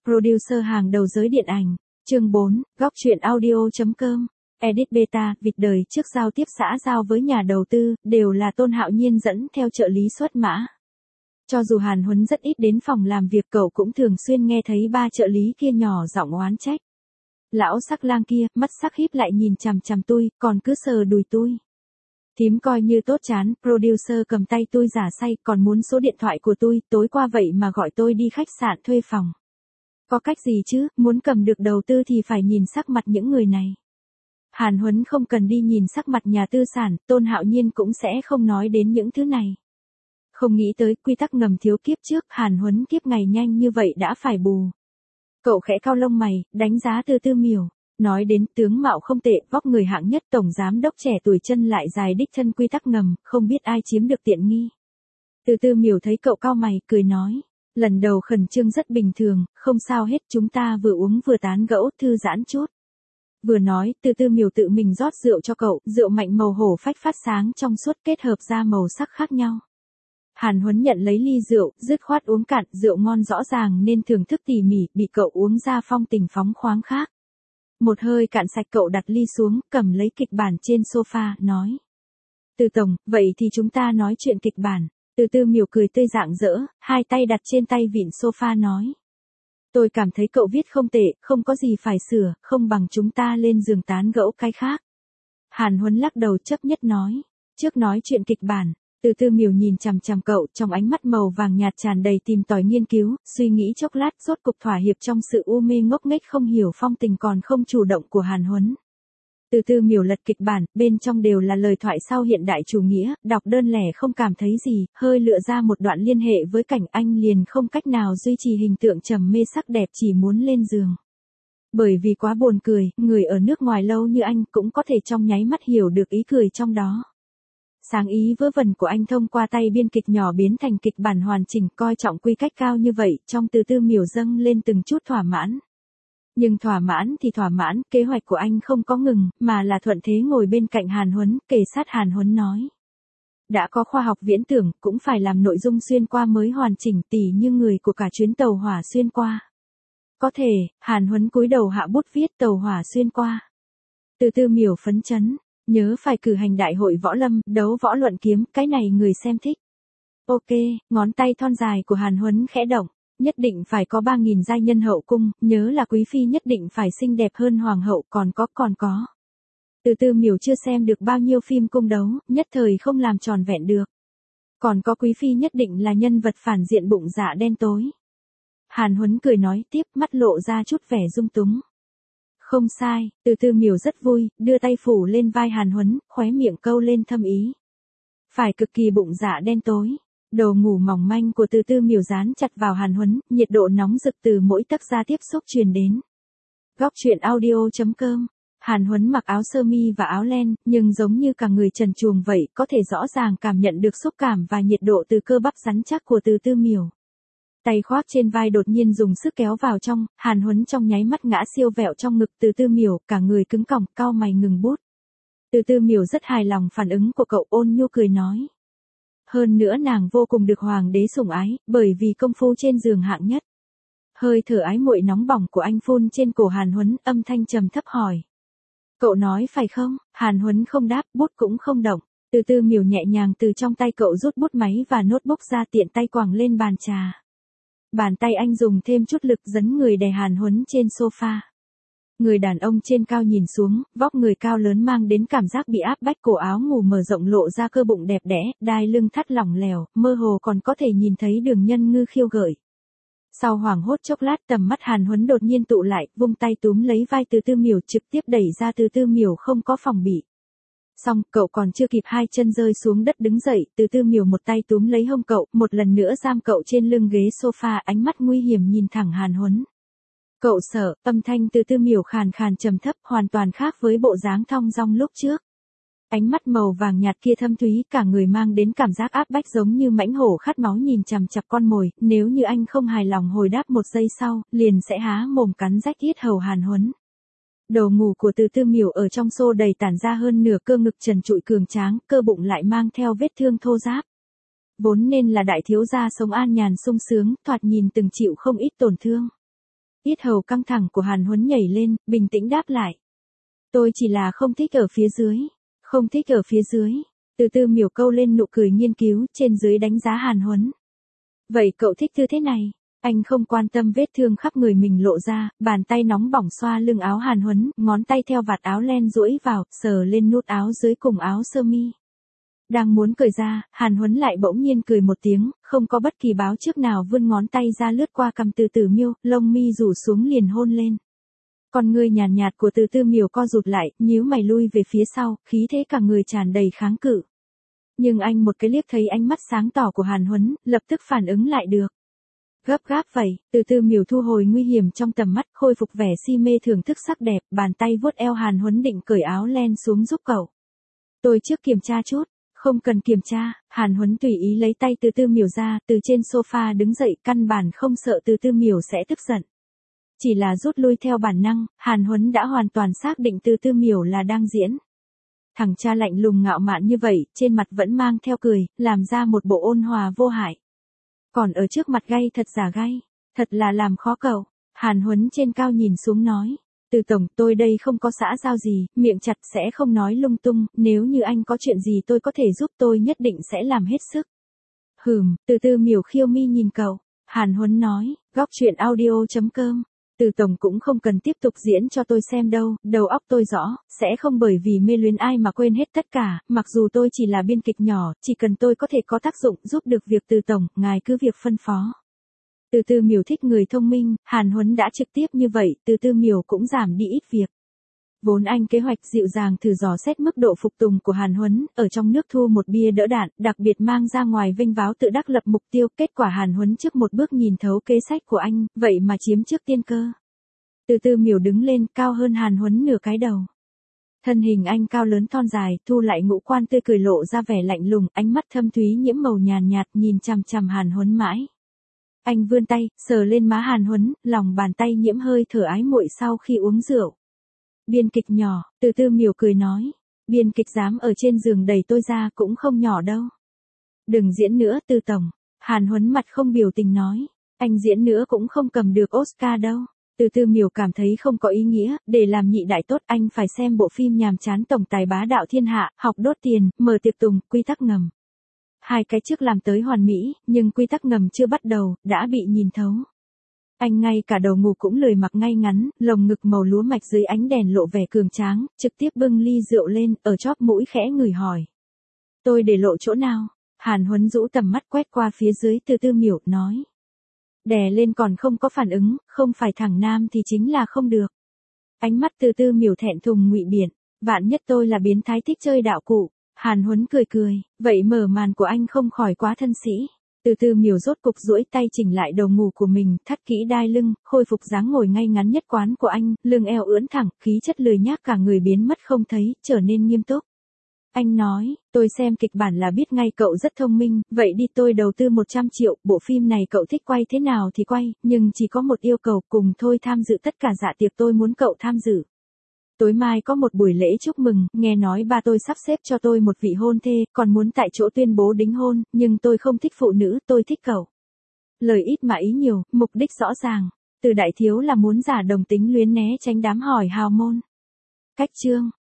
Producer hàng đầu giới điện ảnh. Chương 4, góc truyện audio.com. Edit beta, việc đời trước giao tiếp xã giao với nhà đầu tư, đều là Tôn Hạo Nhiên dẫn theo trợ lý xuất mã. Cho dù Hàn Huấn rất ít đến phòng làm việc, cậu cũng thường xuyên nghe thấy ba trợ lý kia nhỏ giọng oán trách. Lão sắc lang kia, mắt sắc híp lại nhìn chằm chằm tôi, còn cứ sờ đùi tôi. Thím coi như tốt chán, producer cầm tay tôi giả say, còn muốn số điện thoại của tôi, tối qua vậy mà gọi tôi đi khách sạn thuê phòng. Có cách gì chứ, muốn cầm được đầu tư thì phải nhìn sắc mặt những người này. Hàn Huấn không cần đi nhìn sắc mặt nhà tư sản, Tôn Hạo Nhiên cũng sẽ không nói đến những thứ này. Không nghĩ tới quy tắc ngầm thiếu kiếp trước, Hàn Huấn kiếp ngày nhanh như vậy đã phải bù. Cậu khẽ cau lông mày, đánh giá Từ Tư Miểu. Nói đến tướng mạo không tệ, vóc người hạng nhất, tổng giám đốc trẻ tuổi, chân lại dài, đích thân quy tắc ngầm, không biết ai chiếm được tiện nghi. Từ Tư Miểu thấy cậu cau mày, cười nói. Lần đầu khẩn trương rất bình thường, không sao hết, chúng ta vừa uống vừa tán gẫu, thư giãn chút. Vừa nói, Từ Tư Miểu tự mình rót rượu cho cậu, rượu mạnh màu hổ phách phát sáng trong suốt kết hợp ra màu sắc khác nhau. Hàn Huấn nhận lấy ly rượu, dứt khoát uống cạn, rượu ngon rõ ràng nên thưởng thức tỉ mỉ, bị cậu uống ra phong tình phóng khoáng khác. Một hơi cạn sạch, cậu đặt ly xuống, cầm lấy kịch bản trên sofa, nói. Từ tổng, vậy thì chúng ta nói chuyện kịch bản. Từ Tư Miểu cười tươi rạng rỡ, hai tay đặt trên tay vịn sofa nói. Tôi cảm thấy cậu viết không tệ, không có gì phải sửa, không bằng chúng ta lên giường tán gẫu cái khác. Hàn Huấn lắc đầu chấp nhất nói. Trước nói chuyện kịch bản. Từ Tư Miểu nhìn chằm chằm cậu, trong ánh mắt màu vàng nhạt tràn đầy tìm tòi nghiên cứu, suy nghĩ chốc lát, rốt cục thỏa hiệp trong sự u mê ngốc nghếch không hiểu phong tình còn không chủ động của Hàn Huấn. Từ Tư Miểu lật kịch bản, bên trong đều là lời thoại sau hiện đại chủ nghĩa, đọc đơn lẻ không cảm thấy gì, hơi lựa ra một đoạn liên hệ với cảnh anh liền không cách nào duy trì hình tượng trầm mê sắc đẹp, chỉ muốn lên giường. Bởi vì quá buồn cười, người ở nước ngoài lâu như anh cũng có thể trong nháy mắt hiểu được ý cười trong đó. Sáng ý vớ vẩn của anh thông qua tay biên kịch nhỏ biến thành kịch bản hoàn chỉnh, coi trọng quy cách cao như vậy, trong Từ Tư Miểu dâng lên từng chút thỏa mãn. Nhưng thỏa mãn thì thỏa mãn, kế hoạch của anh không có ngừng, mà là thuận thế ngồi bên cạnh Hàn Huấn, kề sát Hàn Huấn nói. Đã có khoa học viễn tưởng, cũng phải làm nội dung xuyên qua mới hoàn chỉnh, tỉ như người của cả chuyến tàu hỏa xuyên qua. Có thể, Hàn Huấn cúi đầu hạ bút viết tàu hỏa xuyên qua. Từ Tư Miểu phấn chấn. Nhớ phải cử hành đại hội võ lâm, đấu võ luận kiếm, cái này người xem thích. Ok, ngón tay thon dài của Hàn Huấn khẽ động. Nhất định phải có 3.000 giai nhân hậu cung, nhớ là quý phi nhất định phải xinh đẹp hơn hoàng hậu, còn có. Từ Tư Miểu chưa xem được bao nhiêu phim cung đấu, nhất thời không làm tròn vẹn được. Còn có quý phi nhất định là nhân vật phản diện bụng dạ đen tối. Hàn Huấn cười nói tiếp, mắt lộ ra chút vẻ dung túng. Không sai, Từ Tư Miểu rất vui, đưa tay phủ lên vai Hàn Huấn, khóe miệng câu lên thâm ý. Phải cực kỳ bụng dạ đen tối. Đồ ngủ mỏng manh của Từ Tư Miểu dán chặt vào Hàn Huấn, nhiệt độ nóng rực từ mỗi tấc da tiếp xúc truyền đến. Góc truyện audio.com. Hàn Huấn mặc áo sơ mi và áo len, nhưng giống như cả người trần truồng vậy, có thể rõ ràng cảm nhận được xúc cảm và nhiệt độ từ cơ bắp rắn chắc của Từ Tư Miểu. Tay khoác trên vai đột nhiên dùng sức kéo vào trong, Hàn Huấn trong nháy mắt ngã siêu vẹo trong ngực Từ Tư Miểu, cả người cứng còng, cau mày ngừng bút. Từ Tư Miểu rất hài lòng phản ứng của cậu, ôn nhu cười nói. Hơn nữa nàng vô cùng được hoàng đế sủng ái, bởi vì công phu trên giường hạng nhất. Hơi thở ái muội nóng bỏng của anh phun trên cổ Hàn Huấn, âm thanh trầm thấp hỏi. Cậu nói phải không? Hàn Huấn không đáp, bút cũng không động. Từ Tư Miểu nhẹ nhàng từ trong tay cậu rút bút máy và notebook ra, tiện tay quàng lên bàn trà. Bàn tay anh dùng thêm chút lực dấn người đè Hàn Huấn trên sofa. Người đàn ông trên cao nhìn xuống, vóc người cao lớn mang đến cảm giác bị áp bách, cổ áo ngủ mở rộng lộ ra cơ bụng đẹp đẽ, đai lưng thắt lỏng lẻo, mơ hồ còn có thể nhìn thấy đường nhân ngư khiêu gợi. Sau hoảng hốt chốc lát, tầm mắt Hàn Huấn đột nhiên tụ lại, vung tay túm lấy vai Từ Tư Miểu, trực tiếp đẩy ra. Từ Tư Miểu không có phòng bị. Xong, cậu còn chưa kịp hai chân rơi xuống đất đứng dậy, Từ Tư Miểu một tay túm lấy hông cậu, một lần nữa giam cậu trên lưng ghế sofa, ánh mắt nguy hiểm nhìn thẳng Hàn Huấn. Cậu sợ, âm thanh Từ Tư Miểu khàn khàn trầm thấp, hoàn toàn khác với bộ dáng thong dong lúc trước. Ánh mắt màu vàng nhạt kia thâm thúy, cả người mang đến cảm giác áp bách giống như mãnh hổ khát máu nhìn chằm chằm con mồi, nếu như anh không hài lòng hồi đáp một giây sau, liền sẽ há mồm cắn rách yết hầu Hàn Huấn. Đầu ngủ của Từ Tư Miểu ở trong xô đầy tản ra hơn nửa cơ ngực trần trụi cường tráng, cơ bụng lại mang theo vết thương thô ráp. Vốn nên là đại thiếu gia sống an nhàn sung sướng, thoạt nhìn từng chịu không ít tổn thương. Yết hầu căng thẳng của Hàn Huấn nhảy lên, bình tĩnh đáp lại. Tôi chỉ là không thích ở phía dưới. Không thích ở phía dưới. Từ từ miểu câu lên nụ cười nghiên cứu, trên dưới đánh giá Hàn Huấn. Vậy cậu thích tư thế này? Anh không quan tâm vết thương khắp người mình lộ ra, bàn tay nóng bỏng xoa lưng áo Hàn Huấn, ngón tay theo vạt áo len duỗi vào, sờ lên nút áo dưới cùng áo sơ mi. Đang muốn cởi ra, Hàn Huấn lại bỗng nhiên cười một tiếng, không có bất kỳ báo trước nào vươn ngón tay ra lướt qua cằm Từ Từ Miêu, lông mi rủ xuống liền hôn lên. Con ngươi nhàn nhạt của Từ Từ Miểu co rụt lại, nhíu mày lui về phía sau, khí thế cả người tràn đầy kháng cự. Nhưng anh một cái liếc thấy ánh mắt sáng tỏ của Hàn Huấn, lập tức phản ứng lại được. Gấp gáp vậy, Từ Từ Miểu thu hồi nguy hiểm trong tầm mắt, khôi phục vẻ si mê thưởng thức sắc đẹp, bàn tay vuốt eo Hàn Huấn định cởi áo len xuống giúp cậu. Tôi trước kiểm tra chút. Không cần kiểm tra, Hàn Huấn tùy ý lấy tay Từ Từ Miểu ra, từ trên sofa đứng dậy, căn bản không sợ Từ Từ Miểu sẽ tức giận. Chỉ là rút lui theo bản năng, Hàn Huấn đã hoàn toàn xác định Từ Từ Miểu là đang diễn. Thằng cha lạnh lùng ngạo mạn như vậy, trên mặt vẫn mang theo cười, làm ra một bộ ôn hòa vô hại. Còn ở trước mặt gay thật giả gay, thật là làm khó cậu. Hàn Huấn trên cao nhìn xuống nói. Từ tổng, tôi đây không có xã giao gì, miệng chặt sẽ không nói lung tung, nếu như anh có chuyện gì tôi có thể giúp tôi nhất định sẽ làm hết sức. Từ Từ Miểu khiêu mi nhìn cậu. Hàn Huấn nói, góc chuyện audio.com. Từ tổng cũng không cần tiếp tục diễn cho tôi xem đâu, đầu óc tôi rõ, sẽ không bởi vì mê luyến ai mà quên hết tất cả, mặc dù tôi chỉ là biên kịch nhỏ, chỉ cần tôi có thể có tác dụng giúp được việc Từ tổng, ngài cứ việc phân phó. Từ Từ Miểu thích người thông minh, Hàn Huấn đã trực tiếp như vậy, Từ Từ Miểu cũng giảm đi ít việc. Vốn anh kế hoạch dịu dàng thử dò xét mức độ phục tùng của Hàn Huấn, ở trong nước thu một bia đỡ đạn, đặc biệt mang ra ngoài vênh váo tự đắc lập mục tiêu, kết quả Hàn Huấn trước một bước nhìn thấu kế sách của anh, vậy mà chiếm trước tiên cơ. Từ Từ Miểu đứng lên, cao hơn Hàn Huấn nửa cái đầu. Thân hình anh cao lớn thon dài, thu lại ngũ quan tươi cười lộ ra vẻ lạnh lùng, ánh mắt thâm thúy nhiễm màu nhàn nhạt, nhìn chằm chằm Hàn Huấn mãi. Anh vươn tay, sờ lên má Hàn Huấn, lòng bàn tay nhiễm hơi thở ái muội sau khi uống rượu. Biên kịch nhỏ, Từ Từ Miểu cười nói. Biên kịch dám ở trên giường đẩy tôi ra cũng không nhỏ đâu. Đừng diễn nữa Từ tổng. Hàn Huấn mặt không biểu tình nói. Anh diễn nữa cũng không cầm được Oscar đâu. Từ Từ Miểu cảm thấy không có ý nghĩa, để làm nhị đại tốt anh phải xem bộ phim nhàm chán tổng tài bá đạo thiên hạ, học đốt tiền, mở tiệc tùng, quy tắc ngầm. Hai cái trước làm tới hoàn mỹ, nhưng quy tắc ngầm chưa bắt đầu, đã bị nhìn thấu. Anh ngay cả đầu ngủ cũng lười mặc ngay ngắn, lồng ngực màu lúa mạch dưới ánh đèn lộ vẻ cường tráng, trực tiếp bưng ly rượu lên, ở chóp mũi khẽ ngửi hỏi. Tôi để lộ chỗ nào? Hàn Huấn rũ tầm mắt quét qua phía dưới, Từ Từ Miểu, nói. Đè lên còn không có phản ứng, không phải thằng nam thì chính là không được. Ánh mắt Từ Từ Miểu thẹn thùng ngụy biện, vạn nhất tôi là biến thái thích chơi đạo cụ. Hàn Huấn cười cười, vậy mở màn của anh không khỏi quá thân sĩ. Từ Từ Miểu rốt cục duỗi tay chỉnh lại đầu ngủ của mình, thắt kỹ đai lưng, khôi phục dáng ngồi ngay ngắn nhất quán của anh, lưng eo ưỡn thẳng, khí chất lười nhác cả người biến mất không thấy, trở nên nghiêm túc. Anh nói, tôi xem kịch bản là biết ngay cậu rất thông minh, vậy đi tôi đầu tư 100 triệu, bộ phim này cậu thích quay thế nào thì quay, nhưng chỉ có một yêu cầu, cùng thôi tham dự tất cả dạ tiệc tôi muốn cậu tham dự. Tối mai có một buổi lễ chúc mừng, nghe nói ba tôi sắp xếp cho tôi một vị hôn thê, còn muốn tại chỗ tuyên bố đính hôn, nhưng tôi không thích phụ nữ, tôi thích cậu. Lời ít mà ý nhiều, mục đích rõ ràng. Từ đại thiếu là muốn giả đồng tính luyến né tránh đám hỏi hào môn. Cách chương.